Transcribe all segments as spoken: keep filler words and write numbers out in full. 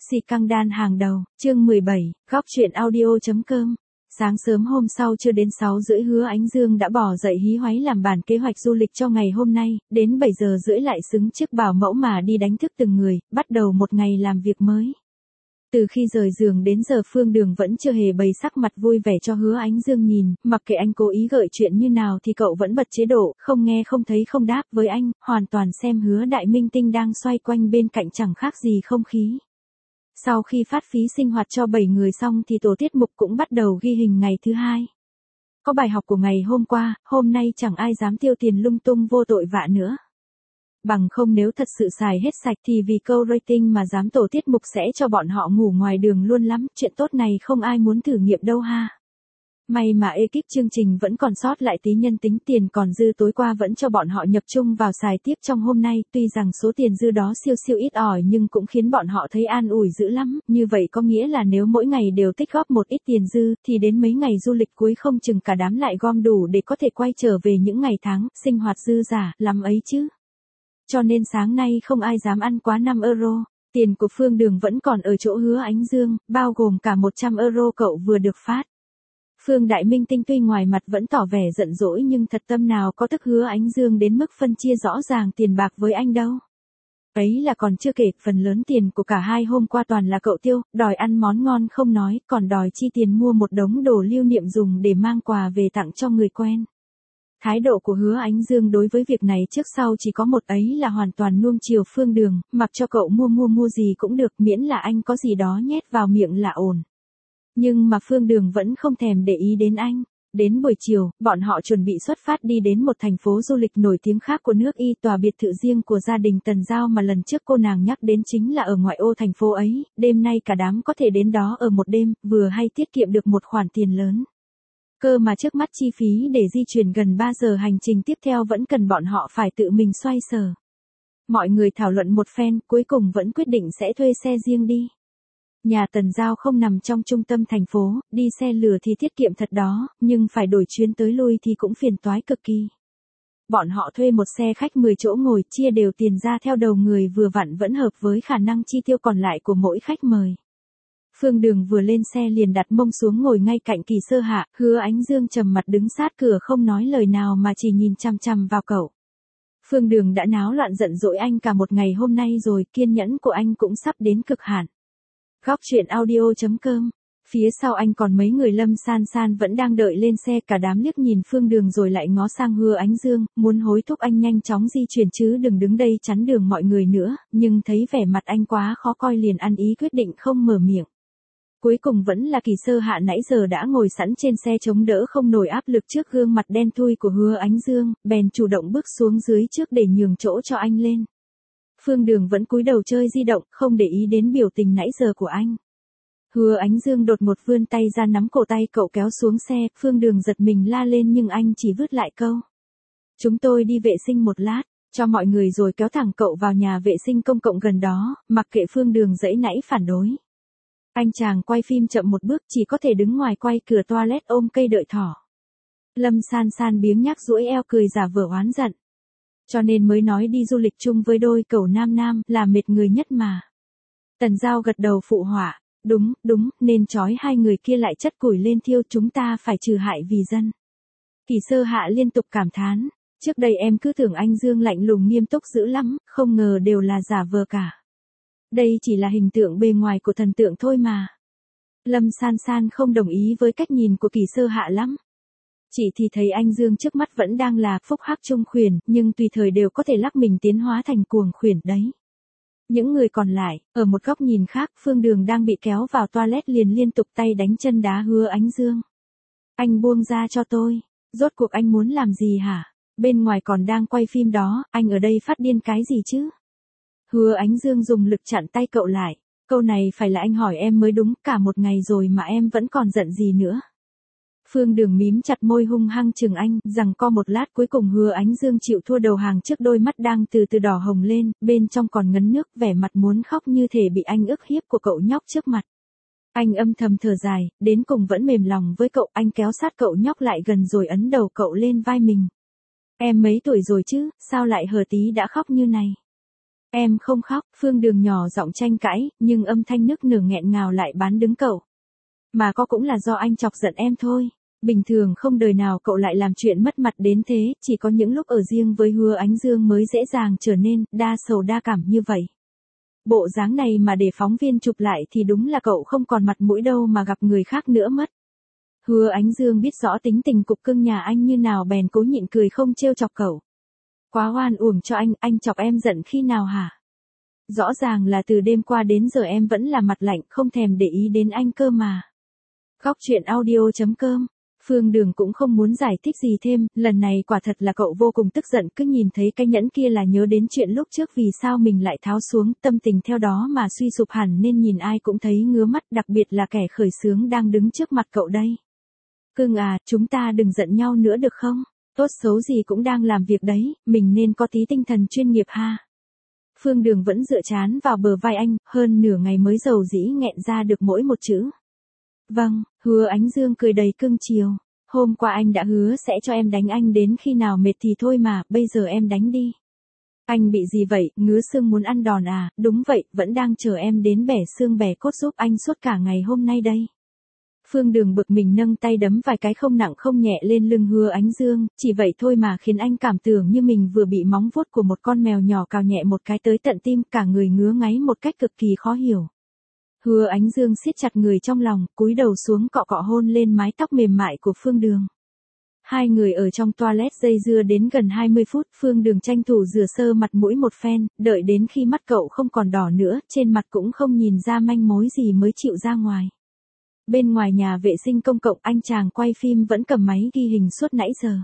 Xì căng đan hàng đầu, chương mười bảy, góc truyện audio.com. Sáng sớm hôm sau chưa đến sáu rưỡi Hứa Ánh Dương đã bỏ dậy hí hoáy làm bản kế hoạch du lịch cho ngày hôm nay, đến bảy giờ rưỡi lại xứng chiếc bảo mẫu mà đi đánh thức từng người, bắt đầu một ngày làm việc mới. Từ khi rời giường đến giờ Phương Đường vẫn chưa hề bày sắc mặt vui vẻ cho Hứa Ánh Dương nhìn, mặc kệ anh cố ý gợi chuyện như nào thì cậu vẫn bật chế độ, không nghe không thấy không đáp với anh, hoàn toàn xem Hứa Đại Minh Tinh đang xoay quanh bên cạnh chẳng khác gì không khí. Sau khi phát phí sinh hoạt cho bảy người xong thì tổ tiết mục cũng bắt đầu ghi hình ngày thứ hai. Có bài học của ngày hôm qua, hôm nay chẳng ai dám tiêu tiền lung tung vô tội vạ nữa. Bằng không nếu thật sự xài hết sạch thì vì câu rating mà dám tổ tiết mục sẽ cho bọn họ ngủ ngoài đường luôn lắm, chuyện tốt này không ai muốn thử nghiệm đâu ha. May mà ekip chương trình vẫn còn sót lại tí nhân tính, tiền còn dư tối qua vẫn cho bọn họ nhập chung vào xài tiếp trong hôm nay, tuy rằng số tiền dư đó siêu siêu ít ỏi nhưng cũng khiến bọn họ thấy an ủi dữ lắm, như vậy có nghĩa là nếu mỗi ngày đều tích góp một ít tiền dư thì đến mấy ngày du lịch cuối không chừng cả đám lại gom đủ để có thể quay trở về những ngày tháng, sinh hoạt dư giả, lắm ấy chứ. Cho nên sáng nay không ai dám ăn quá năm euro, tiền của Phương Đường vẫn còn ở chỗ Hứa Ánh Dương, bao gồm cả một trăm euro cậu vừa được phát. Phương Đại Minh Tinh tuy ngoài mặt vẫn tỏ vẻ giận dỗi nhưng thật tâm nào có tức Hứa Ánh Dương đến mức phân chia rõ ràng tiền bạc với anh đâu. Ấy là còn chưa kể, phần lớn tiền của cả hai hôm qua toàn là cậu tiêu, đòi ăn món ngon không nói, còn đòi chi tiền mua một đống đồ lưu niệm dùng để mang quà về tặng cho người quen. Thái độ của Hứa Ánh Dương đối với việc này trước sau chỉ có một ấy là hoàn toàn nuông chiều Phương Đường, mặc cho cậu mua mua mua gì cũng được miễn là anh có gì đó nhét vào miệng là ổn. Nhưng mà Phương Đường vẫn không thèm để ý đến anh. Đến buổi chiều, bọn họ chuẩn bị xuất phát đi đến một thành phố du lịch nổi tiếng khác của nước Y, tòa biệt thự riêng của gia đình Tần Giao mà lần trước cô nàng nhắc đến chính là ở ngoại ô thành phố ấy, đêm nay cả đám có thể đến đó ở một đêm, vừa hay tiết kiệm được một khoản tiền lớn. Cơ mà trước mắt chi phí để di chuyển gần ba giờ hành trình tiếp theo vẫn cần bọn họ phải tự mình xoay sở. Mọi người thảo luận một phen, cuối cùng vẫn quyết định sẽ thuê xe riêng đi. Nhà Tần Giao không nằm trong trung tâm thành phố, đi xe lửa thì tiết kiệm thật đó, nhưng phải đổi chuyến tới lui thì cũng phiền toái cực kỳ. Bọn họ thuê một xe khách mười chỗ ngồi, chia đều tiền ra theo đầu người vừa vặn vẫn hợp với khả năng chi tiêu còn lại của mỗi khách mời. Phương Đường vừa lên xe liền đặt mông xuống ngồi ngay cạnh Kỳ Sơ Hạ, Hứa Ánh Dương trầm mặt đứng sát cửa không nói lời nào mà chỉ nhìn chằm chằm vào cậu. Phương Đường đã náo loạn giận dỗi anh cả một ngày hôm nay rồi, kiên nhẫn của anh cũng sắp đến cực hạn. Góc truyện audio.com. Phía sau anh còn mấy người Lâm San San vẫn đang đợi lên xe, cả đám liếc nhìn Phương Đường rồi lại ngó sang Hứa Ánh Dương, muốn hối thúc anh nhanh chóng di chuyển chứ đừng đứng đây chắn đường mọi người nữa, nhưng thấy vẻ mặt anh quá khó coi liền ăn ý quyết định không mở miệng. Cuối cùng vẫn là Kỳ Sơ Hạ nãy giờ đã ngồi sẵn trên xe chống đỡ không nổi áp lực trước gương mặt đen thui của Hứa Ánh Dương, bèn chủ động bước xuống dưới trước để nhường chỗ cho anh lên. Phương Đường vẫn cúi đầu chơi di động, không để ý đến biểu tình nãy giờ của anh. Hứa Ánh Dương đột ngột vươn tay ra nắm cổ tay cậu kéo xuống xe, Phương Đường giật mình la lên nhưng anh chỉ vứt lại câu: "Chúng tôi đi vệ sinh một lát", cho mọi người rồi kéo thẳng cậu vào nhà vệ sinh công cộng gần đó, mặc kệ Phương Đường giãy nãy phản đối. Anh chàng quay phim chậm một bước chỉ có thể đứng ngoài quay cửa toilet ôm cây đợi thỏ. Lâm San San biếng nhác duỗi eo cười giả vờ oán giận. Cho nên mới nói đi du lịch chung với đôi cẩu nam nam là mệt người nhất mà. Tần Giao gật đầu phụ họa, đúng, đúng, nên trói hai người kia lại chất củi lên thiêu, chúng ta phải trừ hại vì dân. Kỳ Sơ Hạ liên tục cảm thán, trước đây em cứ tưởng anh Dương lạnh lùng nghiêm túc dữ lắm, không ngờ đều là giả vờ cả. Đây chỉ là hình tượng bề ngoài của thần tượng thôi mà. Lâm San San không đồng ý với cách nhìn của Kỳ Sơ Hạ lắm. Chỉ thì thấy anh Dương trước mắt vẫn đang là phúc hắc trung khuyển, nhưng tùy thời đều có thể lắc mình tiến hóa thành cuồng khuyển đấy. Những người còn lại, ở một góc nhìn khác, Phương Đường đang bị kéo vào toilet liền liên tục tay đánh chân đá Hứa Ánh Dương. Anh buông ra cho tôi, rốt cuộc anh muốn làm gì hả? Bên ngoài còn đang quay phim đó, anh ở đây phát điên cái gì chứ? Hứa Ánh Dương dùng lực chặn tay cậu lại, câu này phải là anh hỏi em mới đúng, cả một ngày rồi mà em vẫn còn giận gì nữa. Phương Đường mím chặt môi hung hăng chừng anh, rằng co một lát cuối cùng Hứa Ánh Dương chịu thua đầu hàng trước đôi mắt đang từ từ đỏ hồng lên, bên trong còn ngấn nước, vẻ mặt muốn khóc như thể bị anh ức hiếp của cậu nhóc trước mặt. Anh âm thầm thở dài, đến cùng vẫn mềm lòng với cậu, anh kéo sát cậu nhóc lại gần rồi ấn đầu cậu lên vai mình. Em mấy tuổi rồi chứ, sao lại hờ tí đã khóc như này? Em không khóc, Phương Đường nhỏ giọng tranh cãi, nhưng âm thanh nức nở nghẹn ngào lại bán đứng cậu. Mà có cũng là do anh chọc giận em thôi. Bình thường không đời nào cậu lại làm chuyện mất mặt đến thế, chỉ có những lúc ở riêng với Hứa Ánh Dương mới dễ dàng trở nên đa sầu đa cảm như vậy. Bộ dáng này mà để phóng viên chụp lại thì đúng là cậu không còn mặt mũi đâu mà gặp người khác nữa mất. Hứa Ánh Dương biết rõ tính tình cục cưng nhà anh như nào bèn cố nhịn cười không trêu chọc cậu. Quá oan uổng cho anh, anh chọc em giận khi nào hả? Rõ ràng là từ đêm qua đến giờ em vẫn là mặt lạnh, không thèm để ý đến anh cơ mà. Góc chuyện audio chấm com. Phương Đường cũng không muốn giải thích gì thêm, lần này quả thật là cậu vô cùng tức giận, cứ nhìn thấy cái nhẫn kia là nhớ đến chuyện lúc trước vì sao mình lại tháo xuống, tâm tình theo đó mà suy sụp hẳn nên nhìn ai cũng thấy ngứa mắt, đặc biệt là kẻ khởi xướng đang đứng trước mặt cậu đây. Cưng à, chúng ta đừng giận nhau nữa được không? Tốt xấu gì cũng đang làm việc đấy, mình nên có tí tinh thần chuyên nghiệp ha. Phương Đường vẫn dựa chán vào bờ vai anh, hơn nửa ngày mới dầu dĩ nghẹn ra được mỗi một chữ. Vâng, Hứa Ánh Dương cười đầy cưng chiều. Hôm qua anh đã hứa sẽ cho em đánh anh đến khi nào mệt thì thôi mà, bây giờ em đánh đi. Anh bị gì vậy, ngứa xương muốn ăn đòn à? Đúng vậy, vẫn đang chờ em đến bẻ xương bẻ cốt giúp anh suốt cả ngày hôm nay đây. Phương Đường bực mình nâng tay đấm vài cái không nặng không nhẹ lên lưng Hứa Ánh Dương, chỉ vậy thôi mà khiến anh cảm tưởng như mình vừa bị móng vuốt của một con mèo nhỏ cào nhẹ một cái tới tận tim, cả người ngứa ngáy một cách cực kỳ khó hiểu. Hứa Ánh Dương siết chặt người trong lòng, cúi đầu xuống cọ cọ hôn lên mái tóc mềm mại của Phương Đường. Hai người ở trong toilet dây dưa đến gần hai mươi phút, Phương Đường tranh thủ rửa sơ mặt mũi một phen, đợi đến khi mắt cậu không còn đỏ nữa, trên mặt cũng không nhìn ra manh mối gì mới chịu ra ngoài. Bên ngoài nhà vệ sinh công cộng, anh chàng quay phim vẫn cầm máy ghi hình suốt nãy giờ.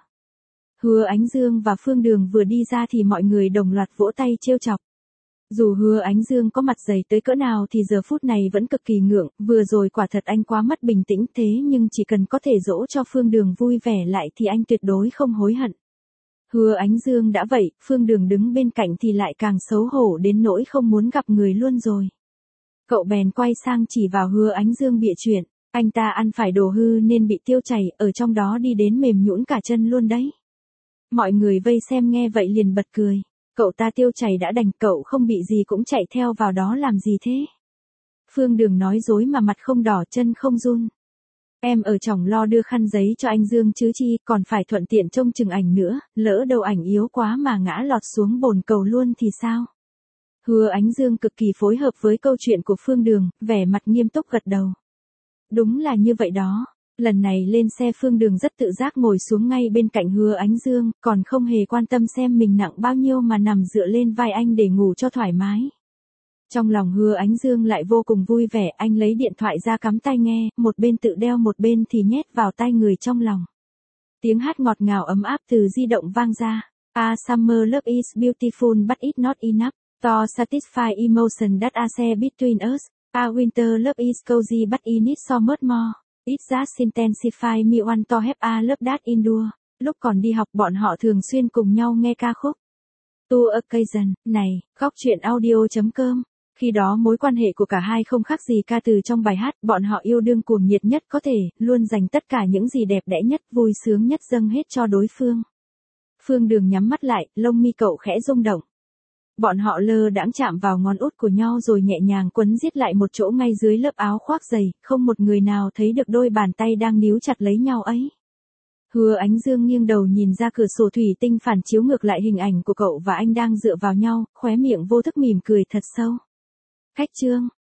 Hứa Ánh Dương và Phương Đường vừa đi ra thì mọi người đồng loạt vỗ tay trêu chọc. Dù Hứa Ánh Dương có mặt dày tới cỡ nào thì giờ phút này vẫn cực kỳ ngượng, vừa rồi quả thật anh quá mất bình tĩnh, thế nhưng chỉ cần có thể dỗ cho Phương Đường vui vẻ lại thì anh tuyệt đối không hối hận. Hứa Ánh Dương đã vậy, Phương Đường đứng bên cạnh thì lại càng xấu hổ đến nỗi không muốn gặp người luôn rồi. Cậu bèn quay sang chỉ vào Hứa Ánh Dương bịa chuyện, anh ta ăn phải đồ hư nên bị tiêu chảy, ở trong đó đi đến mềm nhũn cả chân luôn đấy. Mọi người vây xem nghe vậy liền bật cười. Cậu ta tiêu chảy đã đành, cậu không bị gì cũng chạy theo vào đó làm gì thế? Phương Đường nói dối mà mặt không đỏ chân không run. Em ở chổng lo đưa khăn giấy cho anh Dương chứ chi, còn phải thuận tiện trông chừng ảnh nữa, lỡ đâu ảnh yếu quá mà ngã lọt xuống bồn cầu luôn thì sao? Hứa Ánh Dương cực kỳ phối hợp với câu chuyện của Phương Đường, vẻ mặt nghiêm túc gật đầu. Đúng là như vậy đó. Lần này lên xe Phương Đường rất tự giác ngồi xuống ngay bên cạnh Hứa Ánh Dương, còn không hề quan tâm xem mình nặng bao nhiêu mà nằm dựa lên vai anh để ngủ cho thoải mái. Trong lòng Hứa Ánh Dương lại vô cùng vui vẻ, anh lấy điện thoại ra cắm tai nghe, một bên tự đeo một bên thì nhét vào tai người trong lòng. Tiếng hát ngọt ngào ấm áp từ di động vang ra. A summer love is beautiful but it's not enough. To satisfy emotion that are shared between us. A winter love is cozy but it needs so much more. It just intensify me want to have a love that endure. Lúc còn đi học bọn họ thường xuyên cùng nhau nghe ca khúc To Occasion này, góc chuyện audio chấm com. Khi đó mối quan hệ của cả hai không khác gì ca từ trong bài hát, bọn họ yêu đương cuồng nhiệt nhất có thể, luôn dành tất cả những gì đẹp đẽ nhất, vui sướng nhất dâng hết cho đối phương. Phương Đường nhắm mắt lại, lông mi cậu khẽ rung động. Bọn họ lơ đãng chạm vào ngón út của nhau rồi nhẹ nhàng quấn giết lại một chỗ ngay dưới lớp áo khoác dày, không một người nào thấy được đôi bàn tay đang níu chặt lấy nhau ấy. Hứa Ánh Dương nghiêng đầu nhìn ra cửa sổ thủy tinh phản chiếu ngược lại hình ảnh của cậu và anh đang dựa vào nhau, khóe miệng vô thức mỉm cười thật sâu. Khách trương,